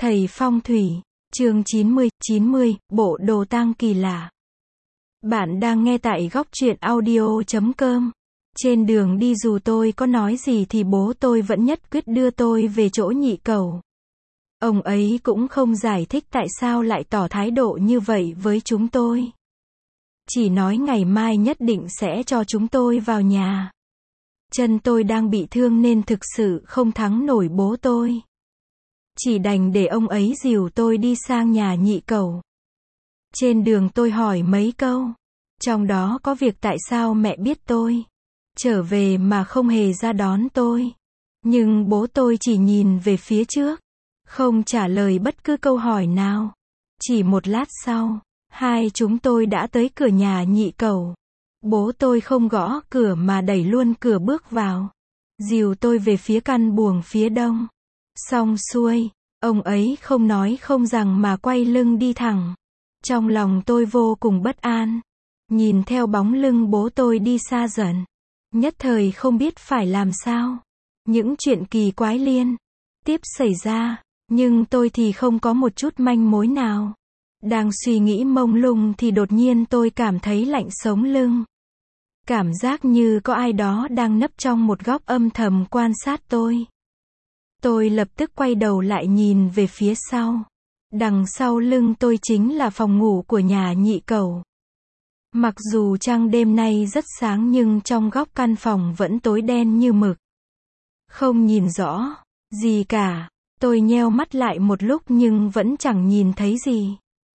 Thầy phong thủy, chương 90, bộ đồ tang kỳ lạ. Bạn đang nghe tại góc truyện audio.com. Trên đường đi dù tôi có nói gì thì bố tôi vẫn nhất quyết đưa tôi về chỗ nhị cẩu. Ông ấy cũng không giải thích tại sao lại tỏ thái độ như vậy với chúng tôi. Chỉ nói ngày mai nhất định sẽ cho chúng tôi vào nhà. Chân tôi đang bị thương nên thực sự không thắng nổi bố tôi. Chỉ đành để ông ấy dìu tôi đi sang nhà nhị cẩu. Trên đường tôi hỏi mấy câu. Trong đó có việc tại sao mẹ biết tôi trở về mà không hề ra đón tôi. Nhưng bố tôi chỉ nhìn về phía trước, không trả lời bất cứ câu hỏi nào. Chỉ một lát sau, hai chúng tôi đã tới cửa nhà nhị cẩu. Bố tôi không gõ cửa mà đẩy luôn cửa bước vào. Dìu tôi về phía căn buồng phía đông. Xong xuôi, ông ấy không nói không rằng mà quay lưng đi thẳng. Trong lòng tôi vô cùng bất an. Nhìn theo bóng lưng bố tôi đi xa dần. Nhất thời không biết phải làm sao. Những chuyện kỳ quái liên tiếp xảy ra, nhưng tôi thì không có một chút manh mối nào. Đang suy nghĩ mông lung thì đột nhiên tôi cảm thấy lạnh sống lưng. Cảm giác như có ai đó đang nấp trong một góc âm thầm quan sát tôi. Tôi lập tức quay đầu lại nhìn về phía sau. Đằng sau lưng tôi chính là phòng ngủ của nhà nhị cẩu. Mặc dù trăng đêm nay rất sáng nhưng trong góc căn phòng vẫn tối đen như mực. Không nhìn rõ gì cả. Tôi nheo mắt lại một lúc nhưng vẫn chẳng nhìn thấy gì.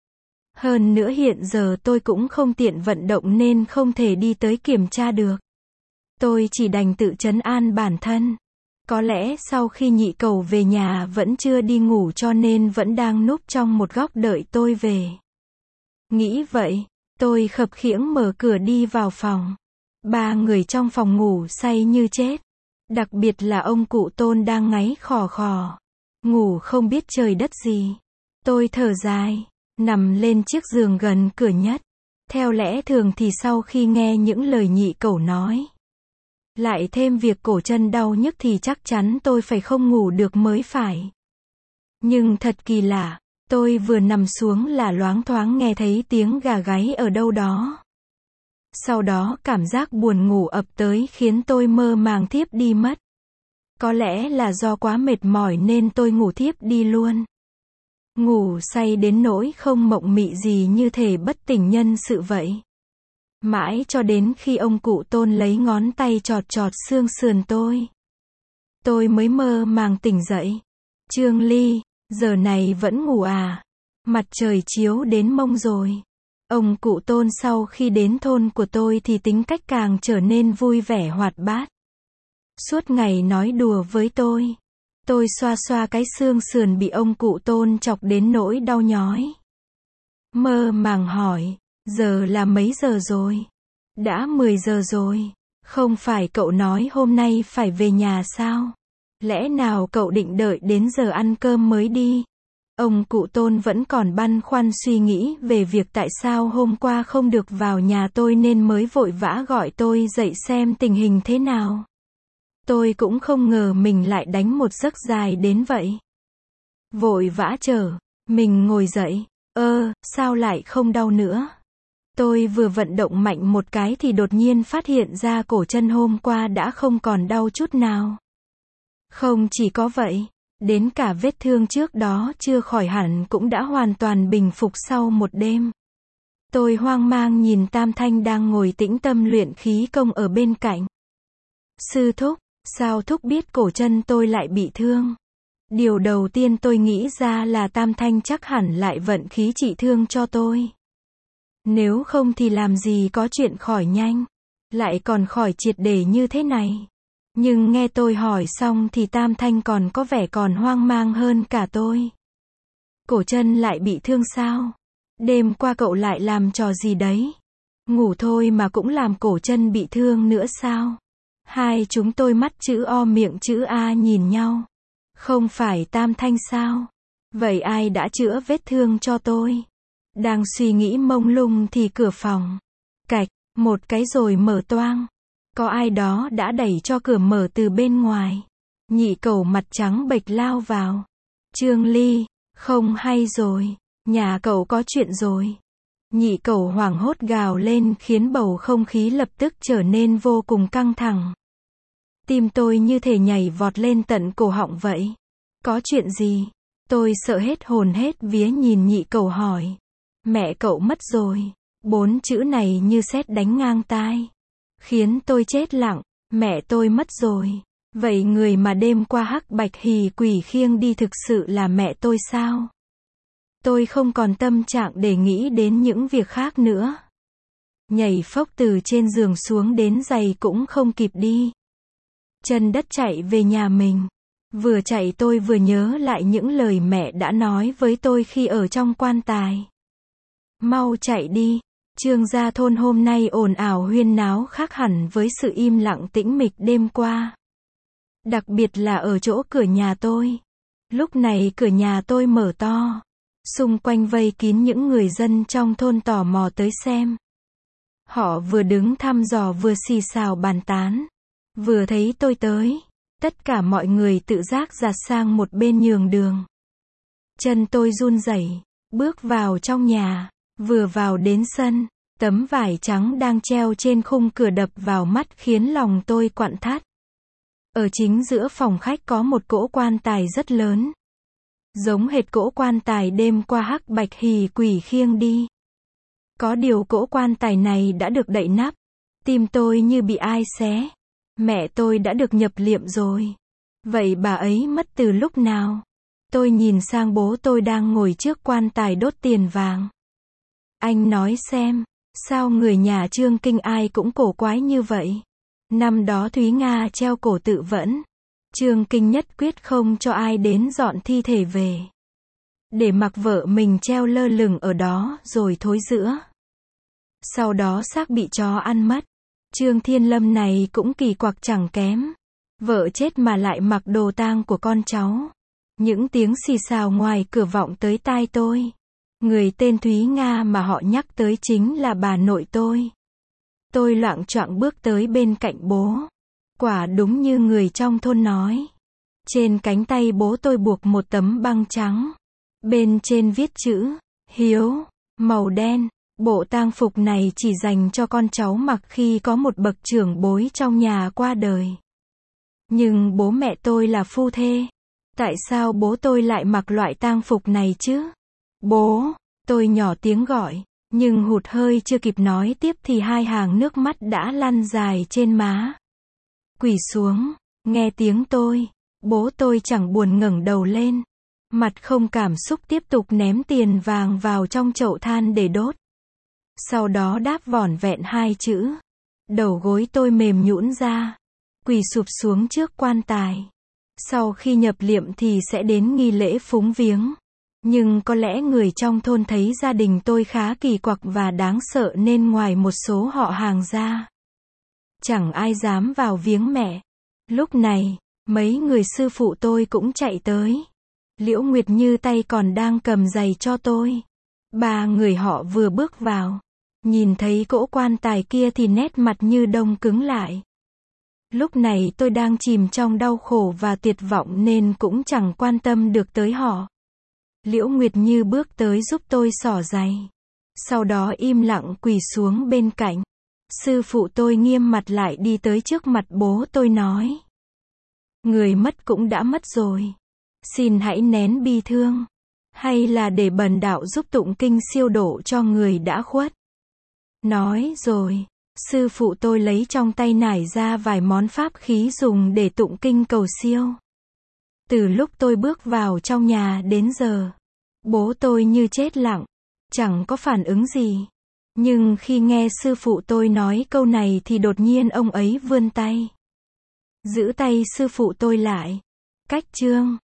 Hơn nữa hiện giờ tôi cũng không tiện vận động nên không thể đi tới kiểm tra được. Tôi chỉ đành tự trấn an bản thân. Có lẽ sau khi nhị cẩu về nhà vẫn chưa đi ngủ cho nên vẫn đang núp trong một góc đợi tôi về. Nghĩ vậy, tôi khập khiễng mở cửa đi vào phòng. Ba người trong phòng ngủ say như chết. Đặc biệt là ông cụ Tôn đang ngáy khò khò. Ngủ không biết trời đất gì. Tôi thở dài, nằm lên chiếc giường gần cửa nhất. Theo lẽ thường thì sau khi nghe những lời nhị cẩu nói, lại thêm việc cổ chân đau nhức thì chắc chắn tôi phải không ngủ được mới phải. Nhưng thật kỳ lạ, tôi vừa nằm xuống là loáng thoáng nghe thấy tiếng gà gáy ở đâu đó. Sau đó cảm giác buồn ngủ ập tới khiến tôi mơ màng thiếp đi mất. Có lẽ là do quá mệt mỏi nên tôi ngủ thiếp đi luôn. Ngủ say đến nỗi không mộng mị gì như thể bất tỉnh nhân sự vậy. Mãi cho đến khi ông cụ Tôn lấy ngón tay chọt chọt xương sườn tôi mới mơ màng tỉnh dậy. Trương Ly, giờ này vẫn ngủ à? Mặt trời chiếu đến mông rồi. Ông cụ Tôn sau khi đến thôn của tôi thì tính cách càng trở nên vui vẻ hoạt bát. Suốt ngày nói đùa với tôi. Tôi xoa xoa cái xương sườn bị ông cụ Tôn chọc đến nỗi đau nhói. Mơ màng hỏi, giờ là mấy giờ rồi? Đã 10 giờ rồi. Không phải cậu nói hôm nay phải về nhà sao? Lẽ nào cậu định đợi đến giờ ăn cơm mới đi? Ông cụ Tôn vẫn còn băn khoăn suy nghĩ về việc tại sao hôm qua không được vào nhà tôi nên mới vội vã gọi tôi dậy xem tình hình thế nào. Tôi cũng không ngờ mình lại đánh một giấc dài đến vậy. Vội vã chờ mình ngồi dậy. Sao lại không đau nữa? Tôi vừa vận động mạnh một cái thì đột nhiên phát hiện ra cổ chân hôm qua đã không còn đau chút nào. Không chỉ có vậy, đến cả vết thương trước đó chưa khỏi hẳn cũng đã hoàn toàn bình phục sau một đêm. Tôi hoang mang nhìn Tam Thanh đang ngồi tĩnh tâm luyện khí công ở bên cạnh. Sư thúc, sao thúc biết cổ chân tôi lại bị thương? Điều đầu tiên tôi nghĩ ra là Tam Thanh chắc hẳn lại vận khí trị thương cho tôi. Nếu không thì làm gì có chuyện khỏi nhanh, lại còn khỏi triệt để như thế này. Nhưng nghe tôi hỏi xong thì Tam Thanh còn có vẻ còn hoang mang hơn cả tôi. Cổ chân lại bị thương sao? Đêm qua cậu lại làm trò gì đấy? Ngủ thôi mà cũng làm cổ chân bị thương nữa sao? Hai chúng tôi mắt chữ O miệng chữ A nhìn nhau. Không phải Tam Thanh sao? Vậy ai đã chữa vết thương cho tôi? Đang suy nghĩ mông lung thì cửa phòng cạch một cái rồi mở toang. Có ai đó đã đẩy cho cửa mở từ bên ngoài. Nhị cẩu mặt trắng bệch lao vào. Trương Ly, Không hay rồi, nhà cậu có chuyện rồi. Nhị cậu hoảng hốt gào lên khiến bầu không khí lập tức trở nên vô cùng căng thẳng. Tim tôi như thể nhảy vọt lên tận cổ họng vậy. Có chuyện gì? Tôi sợ hết hồn hết vía nhìn nhị cậu hỏi. Mẹ cậu mất rồi. 4 chữ này như sét đánh ngang tai. Khiến tôi chết lặng. Mẹ tôi mất rồi. Vậy người mà đêm qua hắc bạch hì quỷ khiêng đi thực sự là mẹ tôi sao? Tôi không còn tâm trạng để nghĩ đến những việc khác nữa. Nhảy phốc từ trên giường xuống đến giày cũng không kịp đi. Chân đất chạy về nhà mình. Vừa chạy tôi vừa nhớ lại những lời mẹ đã nói với tôi khi ở trong quan tài. Mau chạy đi. Trương gia thôn hôm nay ồn ào huyên náo khác hẳn với sự im lặng tĩnh mịch đêm qua. Đặc biệt là ở chỗ cửa nhà tôi. Lúc này cửa nhà tôi mở to. Xung quanh vây kín những người dân trong thôn tò mò tới xem. Họ vừa đứng thăm dò vừa xì xào bàn tán. Vừa thấy tôi tới, tất cả mọi người tự giác dạt sang một bên nhường đường. Chân tôi run rẩy, bước vào trong nhà, vừa vào đến sân, tấm vải trắng đang treo trên khung cửa đập vào mắt khiến lòng tôi quặn thắt. Ở chính giữa phòng khách có một cỗ quan tài rất lớn. Giống hệt cỗ quan tài đêm qua hắc bạch hì quỷ khiêng đi. Có điều cỗ quan tài này đã được đậy nắp. Tim tôi như bị ai xé. Mẹ tôi đã được nhập liệm rồi. Vậy bà ấy mất từ lúc nào? Tôi nhìn sang bố tôi đang ngồi trước quan tài đốt tiền vàng. Anh nói xem, sao người nhà Trương Kinh ai cũng cổ quái như vậy? Năm đó Thúy Nga treo cổ tự vẫn. Trương Kinh nhất quyết không cho ai đến dọn thi thể về. Để mặc vợ mình treo lơ lửng ở đó rồi thối rữa. Sau đó xác bị chó ăn mất. Trương Thiên Lâm này cũng kỳ quặc chẳng kém. Vợ chết mà lại mặc đồ tang của con cháu. Những tiếng xì xào ngoài cửa vọng tới tai tôi. Người tên Thúy Nga mà họ nhắc tới chính là bà nội tôi. Tôi loạng choạng bước tới bên cạnh bố. Quả đúng như người trong thôn nói. Trên cánh tay bố tôi buộc một tấm băng trắng. Bên trên viết chữ Hiếu, màu đen. Bộ tang phục này chỉ dành cho con cháu mặc khi có một bậc trưởng bối trong nhà qua đời. Nhưng bố mẹ tôi là phu thê. Tại sao bố tôi lại mặc loại tang phục này chứ? Bố, tôi nhỏ tiếng gọi, nhưng hụt hơi chưa kịp nói tiếp thì 2 hàng nước mắt đã lăn dài trên má. Quỳ xuống, nghe tiếng tôi, bố tôi chẳng buồn ngẩng đầu lên. Mặt không cảm xúc tiếp tục ném tiền vàng vào trong chậu than để đốt. Sau đó đáp vỏn vẹn 2 chữ. Đầu gối tôi mềm nhũn ra. Quỳ sụp xuống trước quan tài. Sau khi nhập liệm thì sẽ đến nghi lễ phúng viếng. Nhưng có lẽ người trong thôn thấy gia đình tôi khá kỳ quặc và đáng sợ nên ngoài một số họ hàng ra, chẳng ai dám vào viếng mẹ. Lúc này, mấy người sư phụ tôi cũng chạy tới. Liễu Nguyệt Như tay còn đang cầm giày cho tôi. 3 người họ vừa bước vào. Nhìn thấy cỗ quan tài kia thì nét mặt như đông cứng lại. Lúc này tôi đang chìm trong đau khổ và tuyệt vọng nên cũng chẳng quan tâm được tới họ. Liễu Nguyệt Như bước tới giúp tôi xỏ giày. Sau đó im lặng quỳ xuống bên cạnh. Sư phụ tôi nghiêm mặt lại đi tới trước mặt bố tôi nói. Người mất cũng đã mất rồi. Xin hãy nén bi thương. Hay là để bần đạo giúp tụng kinh siêu độ cho người đã khuất. Nói rồi, sư phụ tôi lấy trong tay nải ra vài món pháp khí dùng để tụng kinh cầu siêu. Từ lúc tôi bước vào trong nhà đến giờ, bố tôi như chết lặng, chẳng có phản ứng gì. Nhưng khi nghe sư phụ tôi nói câu này thì đột nhiên ông ấy vươn tay. Giữ tay sư phụ tôi lại. Cách Trương